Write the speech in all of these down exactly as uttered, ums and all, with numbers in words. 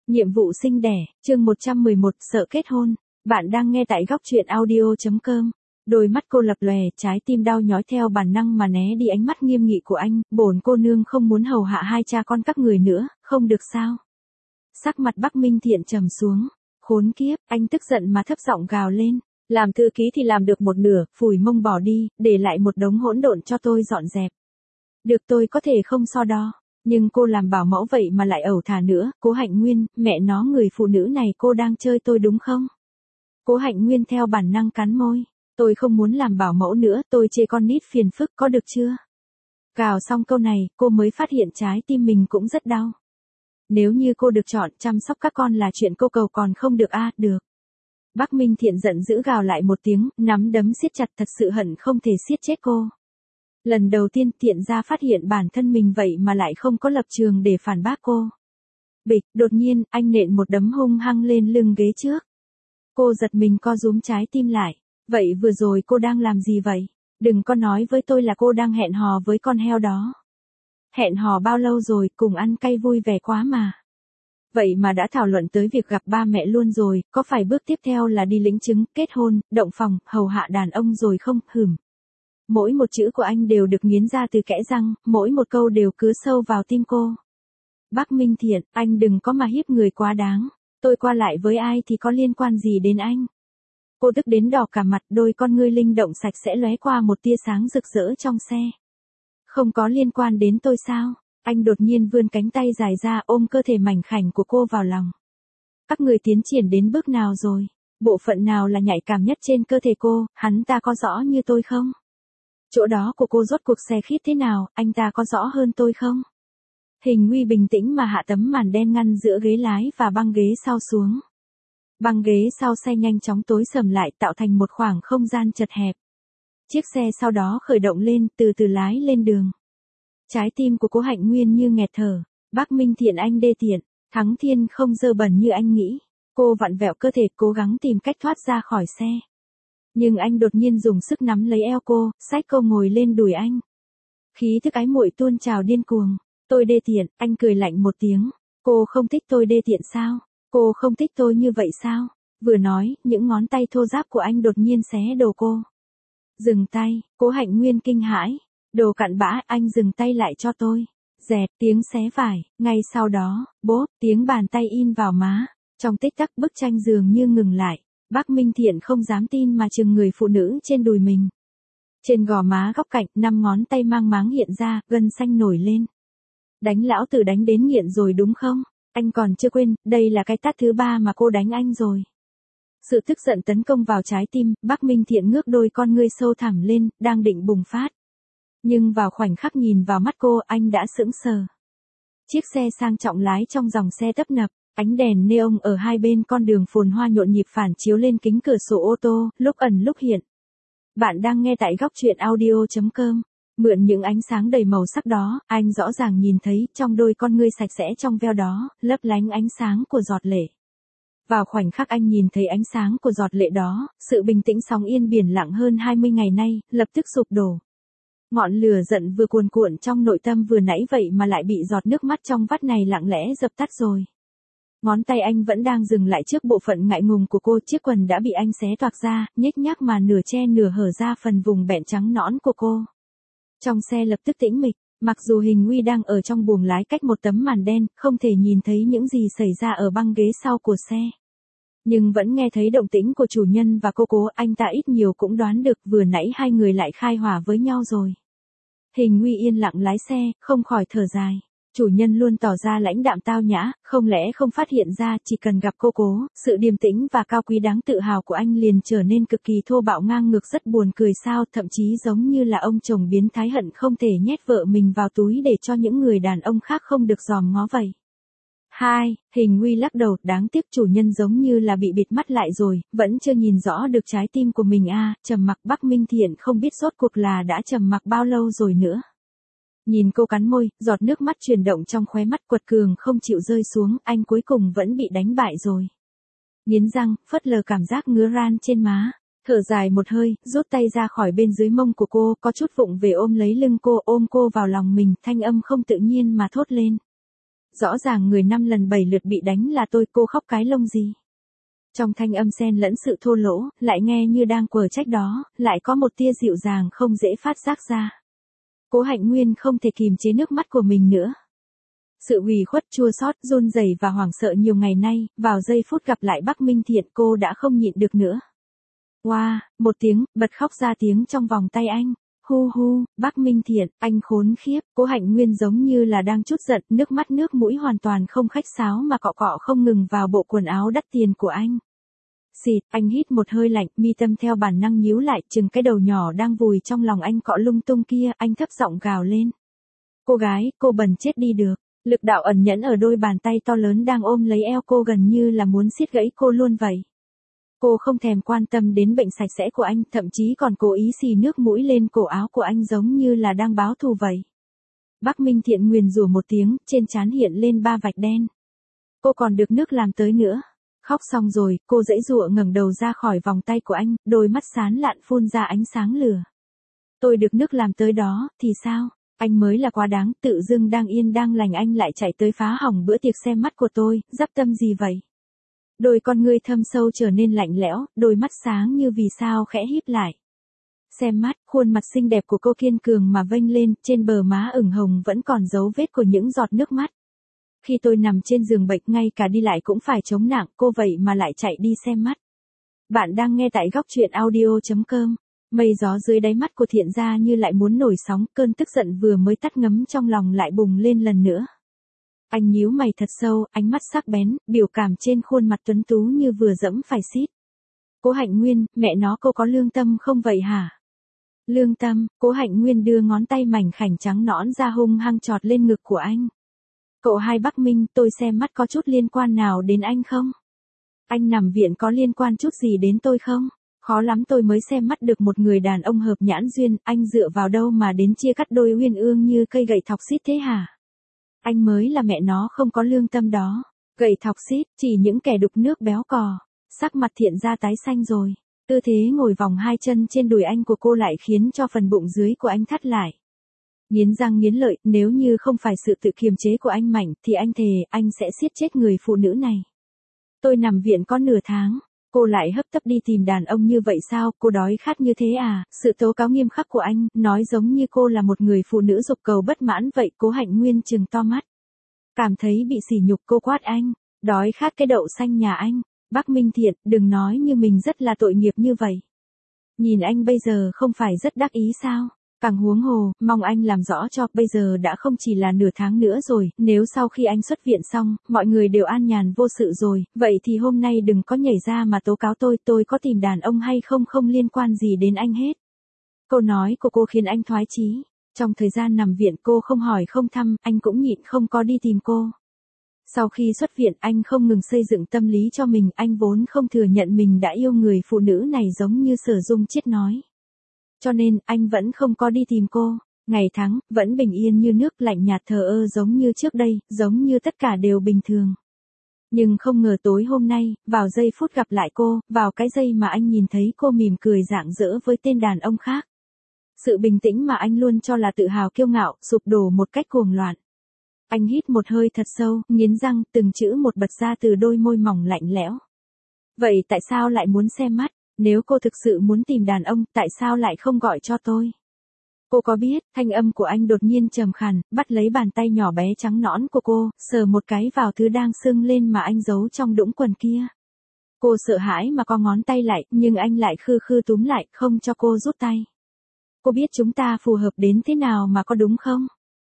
Nhiệm vụ sinh đẻ, chương một trăm mười một, sợ kết hôn. Bạn đang nghe tại góc truyện audio chấm com. Đôi mắt cô lập lòe, trái tim đau nhói theo bản năng mà né đi ánh mắt nghiêm nghị của anh. Bổn cô nương không muốn hầu hạ hai cha con các người nữa, không được sao? Sắc mặt Bắc Minh Thiện trầm xuống. Khốn kiếp, anh tức giận mà thấp giọng gào lên. Làm thư ký thì làm được một nửa, phủi mông bỏ đi, để lại một đống hỗn độn cho tôi dọn dẹp. Được, tôi có thể không so đo. Nhưng cô làm bảo mẫu vậy mà lại ẩu thả nữa, Cố Hạnh Nguyên, mẹ nó, người phụ nữ này cô đang chơi tôi đúng không? Cố Hạnh Nguyên theo bản năng cắn môi, tôi không muốn làm bảo mẫu nữa, tôi chê con nít phiền phức, có được chưa? Gào xong câu này, cô mới phát hiện trái tim mình cũng rất đau. Nếu như cô được chọn chăm sóc các con là chuyện cô cầu còn không được a, à, được. Bắc Minh Thiện giận dữ gào lại một tiếng, nắm đấm siết chặt, thật sự hận không thể siết chết cô. Lần đầu tiên Thiện ra phát hiện bản thân mình vậy mà lại không có lập trường để phản bác cô. Bịch, đột nhiên, anh nện một đấm hung hăng lên lưng ghế trước. Cô giật mình co rúm trái tim lại. Vậy vừa rồi cô đang làm gì vậy? Đừng có nói với tôi là cô đang hẹn hò với con heo đó. Hẹn hò bao lâu rồi, cùng ăn cay vui vẻ quá mà. Vậy mà đã thảo luận tới việc gặp ba mẹ luôn rồi, có phải bước tiếp theo là đi lĩnh chứng, kết hôn, động phòng, hầu hạ đàn ông rồi không? Hửm. Mỗi một chữ của anh đều được nghiến ra từ kẽ răng, mỗi một câu đều cứa sâu vào tim cô. Bắc Minh Thiện, anh đừng có mà hiếp người quá đáng. Tôi qua lại với ai thì có liên quan gì đến anh? Cô tức đến đỏ cả mặt, đôi con ngươi linh động sạch sẽ lóe qua một tia sáng rực rỡ trong xe. Không có liên quan đến tôi sao? Anh đột nhiên vươn cánh tay dài ra ôm cơ thể mảnh khảnh của cô vào lòng. Các người tiến triển đến bước nào rồi? Bộ phận nào là nhạy cảm nhất trên cơ thể cô, hắn ta có rõ như tôi không? Chỗ đó của cô rốt cuộc xe khít thế nào, anh ta có rõ hơn tôi không? Hình Nguy bình tĩnh mà hạ tấm màn đen ngăn giữa ghế lái và băng ghế sau xuống. Băng ghế sau xe nhanh chóng tối sầm lại tạo thành một khoảng không gian chật hẹp. Chiếc xe sau đó khởi động lên, từ từ lái lên đường. Trái tim của Cố Hạnh Nguyên như nghẹt thở. Bắc Minh Thiện, anh đê tiện, Thắng Thiên không dơ bẩn như anh nghĩ. Cô vặn vẹo cơ thể cố gắng tìm cách thoát ra khỏi xe. Nhưng anh đột nhiên dùng sức nắm lấy eo cô, xách cô ngồi lên đùi anh. Khí thức ái muội tuôn trào điên cuồng. Tôi đê tiện, anh cười lạnh một tiếng. Cô không thích tôi đê tiện sao? Cô không thích tôi như vậy sao? Vừa nói, những ngón tay thô ráp của anh đột nhiên xé đồ cô. Dừng tay, Cố Hạnh Nguyên kinh hãi. Đồ cặn bã, anh dừng tay lại cho tôi. Dẹt, tiếng xé vải, ngay sau đó, bốp, tiếng bàn tay in vào má. Trong tích tắc bức tranh dường như ngừng lại. Bắc Minh Thiện không dám tin mà chừng người phụ nữ trên đùi mình. Trên gò má góc cạnh, năm ngón tay mang máng hiện ra, gân xanh nổi lên. Đánh lão tử đánh đến nghiện rồi đúng không? Anh còn chưa quên, đây là cái tát thứ ba mà cô đánh anh rồi. Sự tức giận tấn công vào trái tim, Bắc Minh Thiện ngước đôi con ngươi sâu thẳm lên, đang định bùng phát. Nhưng vào khoảnh khắc nhìn vào mắt cô, anh đã sững sờ. Chiếc xe sang trọng lái trong dòng xe tấp nập. Ánh đèn neon ở hai bên con đường phồn hoa nhộn nhịp phản chiếu lên kính cửa sổ ô tô, lúc ẩn lúc hiện. Bạn đang nghe tại góc truyện audio chấm com. Mượn những ánh sáng đầy màu sắc đó, anh rõ ràng nhìn thấy trong đôi con ngươi sạch sẽ trong veo đó, lấp lánh ánh sáng của giọt lệ. Vào khoảnh khắc anh nhìn thấy ánh sáng của giọt lệ đó, sự bình tĩnh sóng yên biển lặng hơn hai mươi ngày nay, lập tức sụp đổ. Ngọn lửa giận vừa cuồn cuộn trong nội tâm vừa nãy vậy mà lại bị giọt nước mắt trong vắt này lặng lẽ dập tắt rồi. Ngón tay anh vẫn đang dừng lại trước bộ phận ngại ngùng của cô, chiếc quần đã bị anh xé toạc ra, nhếch nhác mà nửa che nửa hở ra phần vùng bẹn trắng nõn của cô. Trong xe lập tức tĩnh mịch, mặc dù Hình Nguy đang ở trong buồng lái cách một tấm màn đen, không thể nhìn thấy những gì xảy ra ở băng ghế sau của xe. Nhưng vẫn nghe thấy động tĩnh của chủ nhân và cô Cố, anh ta ít nhiều cũng đoán được vừa nãy hai người lại khai hỏa với nhau rồi. Hình Nguy yên lặng lái xe, không khỏi thở dài. Chủ nhân luôn tỏ ra lãnh đạm tao nhã, không lẽ không phát hiện ra chỉ cần gặp cô Cố, sự điềm tĩnh và cao quý đáng tự hào của anh liền trở nên cực kỳ thô bạo ngang ngược, rất buồn cười sao, thậm chí giống như là ông chồng biến thái hận không thể nhét vợ mình vào túi để cho những người đàn ông khác không được dòm ngó vậy. Hai, Hình Nguy lắc đầu, đáng tiếc chủ nhân giống như là bị bịt mắt lại rồi, vẫn chưa nhìn rõ được trái tim của mình a. À, trầm mặc. Bắc Minh Thiện không biết rốt cuộc là đã trầm mặc bao lâu rồi nữa. Nhìn cô cắn môi, giọt nước mắt chuyển động trong khóe mắt, quật cường không chịu rơi xuống, anh cuối cùng vẫn bị đánh bại rồi. Nghiến răng, phớt lờ cảm giác ngứa ran trên má, thở dài một hơi, rút tay ra khỏi bên dưới mông của cô, có chút vụng về ôm lấy lưng cô, ôm cô vào lòng mình, thanh âm không tự nhiên mà thốt lên. Rõ ràng người năm lần bảy lượt bị đánh là tôi, cô khóc cái lông gì? Trong thanh âm xen lẫn sự thô lỗ, lại nghe như đang quở trách đó, lại có một tia dịu dàng không dễ phát giác ra. Cố Hạnh Nguyên không thể kìm chế nước mắt của mình nữa. Sự ủy khuất, chua xót, run rẩy và hoảng sợ nhiều ngày nay, vào giây phút gặp lại Bắc Minh Thiện cô đã không nhịn được nữa. Wow, một tiếng, bật khóc ra tiếng trong vòng tay anh. Hu hu, Bắc Minh Thiện, anh khốn khiếp. Cố Hạnh Nguyên giống như là đang trút giận, nước mắt nước mũi hoàn toàn không khách sáo mà cọ cọ không ngừng vào bộ quần áo đắt tiền của anh. Xịt, anh hít một hơi lạnh, mi tâm theo bản năng nhíu lại, chừng cái đầu nhỏ đang vùi trong lòng anh cọ lung tung kia, anh thấp giọng gào lên. Cô gái, cô bần chết đi được. Lực đạo ẩn nhẫn ở đôi bàn tay to lớn đang ôm lấy eo cô gần như là muốn siết gãy cô luôn vậy. Cô không thèm quan tâm đến bệnh sạch sẽ của anh, thậm chí còn cố ý xì nước mũi lên cổ áo của anh giống như là đang báo thù vậy. Bắc Minh Thiện nguyền rủa một tiếng, trên trán hiện lên ba vạch đen. Cô còn được nước làm tới nữa. Khóc xong rồi, cô giãy giụa ngẩng đầu ra khỏi vòng tay của anh, đôi mắt sáng lạn phun ra ánh sáng lửa. Tôi được nước làm tới đó, thì sao? Anh mới là quá đáng, tự dưng đang yên đang lành anh lại chạy tới phá hỏng bữa tiệc xem mắt của tôi, dắp tâm gì vậy? Đôi con ngươi thâm sâu trở nên lạnh lẽo, đôi mắt sáng như vì sao khẽ híp lại. Xem mắt, khuôn mặt xinh đẹp của cô kiên cường mà vênh lên, trên bờ má ửng hồng vẫn còn dấu vết của những giọt nước mắt. Khi tôi nằm trên giường bệnh ngay cả đi lại cũng phải chống nặng, cô vậy mà lại chạy đi xem mắt. Bạn đang nghe tại góc truyện audio chấm com. Mây gió dưới đáy mắt của Thiện gia như lại muốn nổi sóng, cơn tức giận vừa mới tắt ngấm trong lòng lại bùng lên lần nữa. Anh nhíu mày thật sâu, ánh mắt sắc bén, biểu cảm trên khuôn mặt tuấn tú như vừa dẫm phải xít. Cố Hạnh Nguyên, mẹ nó cô có lương tâm không vậy hả? Lương tâm, Cố Hạnh Nguyên đưa ngón tay mảnh khảnh trắng nõn ra hung hăng chọt lên ngực của anh. Cậu hai Bắc Minh, tôi xem mắt có chút liên quan nào đến anh không? Anh nằm viện có liên quan chút gì đến tôi không? Khó lắm tôi mới xem mắt được một người đàn ông hợp nhãn duyên, anh dựa vào đâu mà đến chia cắt đôi uyên ương như cây gậy thọc xít thế hả? Anh mới là mẹ nó không có lương tâm đó. Gậy thọc xít, chỉ những kẻ đục nước béo cò. Sắc mặt Thiện gia tái xanh rồi. Tư thế ngồi vòng hai chân trên đùi anh của cô lại khiến cho phần bụng dưới của anh thắt lại. Nghiến răng nghiến lợi, nếu như không phải sự tự kiềm chế của anh mạnh, thì anh thề, anh sẽ siết chết người phụ nữ này. Tôi nằm viện có nửa tháng. Cô lại hấp tấp đi tìm đàn ông như vậy sao, cô đói khát như thế à? Sự tố cáo nghiêm khắc của anh, nói giống như cô là một người phụ nữ dục cầu bất mãn vậy. Cố Hạnh Nguyên trừng to mắt. Cảm thấy bị sỉ nhục, cô quát anh. Đói khát cái đậu xanh nhà anh. Bắc Minh Thiện, đừng nói như mình rất là tội nghiệp như vậy. Nhìn anh bây giờ không phải rất đắc ý sao? Càng huống hồ, mong anh làm rõ cho, bây giờ đã không chỉ là nửa tháng nữa rồi, nếu sau khi anh xuất viện xong, mọi người đều an nhàn vô sự rồi, vậy thì hôm nay đừng có nhảy ra mà tố cáo tôi, tôi có tìm đàn ông hay không không liên quan gì đến anh hết. Câu nói của cô khiến anh thoái chí. Trong thời gian nằm viện cô không hỏi không thăm, anh cũng nhịn không có đi tìm cô. Sau khi xuất viện anh không ngừng xây dựng tâm lý cho mình, anh vốn không thừa nhận mình đã yêu người phụ nữ này giống như Sở Dung Chiết nói. Cho nên, anh vẫn không có đi tìm cô. Ngày tháng, vẫn bình yên như nước, lạnh nhạt thờ ơ giống như trước đây, giống như tất cả đều bình thường. Nhưng không ngờ tối hôm nay, vào giây phút gặp lại cô, vào cái giây mà anh nhìn thấy cô mỉm cười rạng rỡ với tên đàn ông khác. Sự bình tĩnh mà anh luôn cho là tự hào kiêu ngạo, sụp đổ một cách cuồng loạn. Anh hít một hơi thật sâu, nghiến răng, từng chữ một bật ra từ đôi môi mỏng lạnh lẽo. Vậy tại sao lại muốn xem mắt? Nếu cô thực sự muốn tìm đàn ông, tại sao lại không gọi cho tôi? Cô có biết, thanh âm của anh đột nhiên trầm khàn, bắt lấy bàn tay nhỏ bé trắng nõn của cô, sờ một cái vào thứ đang sưng lên mà anh giấu trong đũng quần kia. Cô sợ hãi mà co ngón tay lại, nhưng anh lại khư khư túm lại, không cho cô rút tay. Cô biết chúng ta phù hợp đến thế nào mà có đúng không?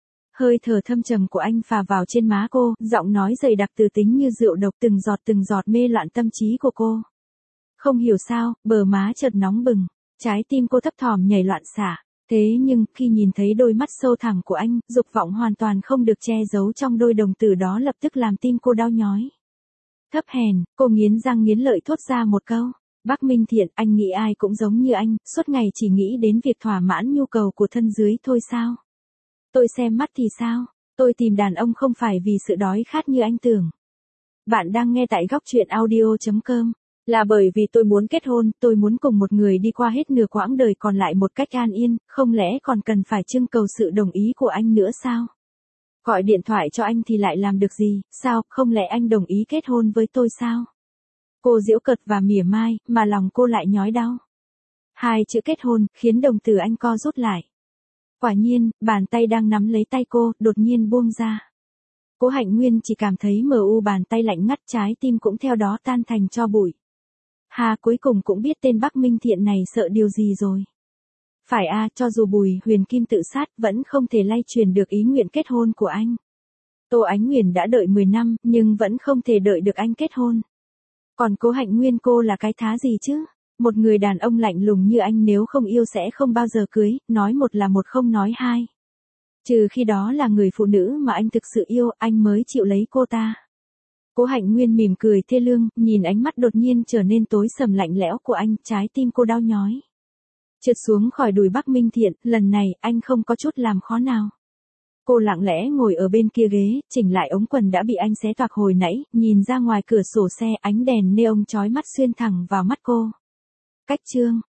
Hơi thở thâm trầm của anh phả vào trên má cô, giọng nói dày đặc từ tính như rượu độc từng giọt từng giọt mê loạn tâm trí của cô. Không hiểu sao, bờ má chợt nóng bừng, trái tim cô thấp thỏm nhảy loạn xạ. Thế nhưng, khi nhìn thấy đôi mắt sâu thẳm của anh, dục vọng hoàn toàn không được che giấu trong đôi đồng tử đó lập tức làm tim cô đau nhói. Thấp hèn, cô nghiến răng nghiến lợi thốt ra một câu. Bắc Minh Thiện, anh nghĩ ai cũng giống như anh, suốt ngày chỉ nghĩ đến việc thỏa mãn nhu cầu của thân dưới thôi sao? Tôi xem mắt thì sao? Tôi tìm đàn ông không phải vì sự đói khát như anh tưởng. Bạn đang nghe tại góc truyện audio chấm com. Là bởi vì tôi muốn kết hôn, tôi muốn cùng một người đi qua hết nửa quãng đời còn lại một cách an yên, không lẽ còn cần phải trưng cầu sự đồng ý của anh nữa sao? Gọi điện thoại cho anh thì lại làm được gì, sao, không lẽ anh đồng ý kết hôn với tôi sao? Cô giễu cợt và mỉa mai, mà lòng cô lại nhói đau. Hai chữ kết hôn, khiến đồng tử anh co rút lại. Quả nhiên, bàn tay đang nắm lấy tay cô, đột nhiên buông ra. Cố Hạnh Nguyên chỉ cảm thấy mờ u, bàn tay lạnh ngắt, trái tim cũng theo đó tan thành tro bụi. Hà cuối cùng cũng biết tên Bắc Minh Thiện này sợ điều gì rồi. Phải à, cho dù Bùi Huyền Kim tự sát vẫn không thể lay truyền được ý nguyện kết hôn của anh. Tô Ánh Huyền đã đợi mười năm, nhưng vẫn không thể đợi được anh kết hôn. Còn Cố Hạnh Nguyên cô là cái thá gì chứ? Một người đàn ông lạnh lùng như anh nếu không yêu sẽ không bao giờ cưới, nói một là một không nói hai. Trừ khi đó là người phụ nữ mà anh thực sự yêu, anh mới chịu lấy cô ta. Cố Hạnh Nguyên mỉm cười thê lương, nhìn ánh mắt đột nhiên trở nên tối sầm lạnh lẽo của anh, trái tim cô đau nhói. Trượt xuống khỏi đùi Bắc Minh Thiện, lần này anh không có chút làm khó nào. Cô lặng lẽ ngồi ở bên kia ghế, chỉnh lại ống quần đã bị anh xé toạc hồi nãy, nhìn ra ngoài cửa sổ xe, ánh đèn neon chói mắt xuyên thẳng vào mắt cô. Cách chương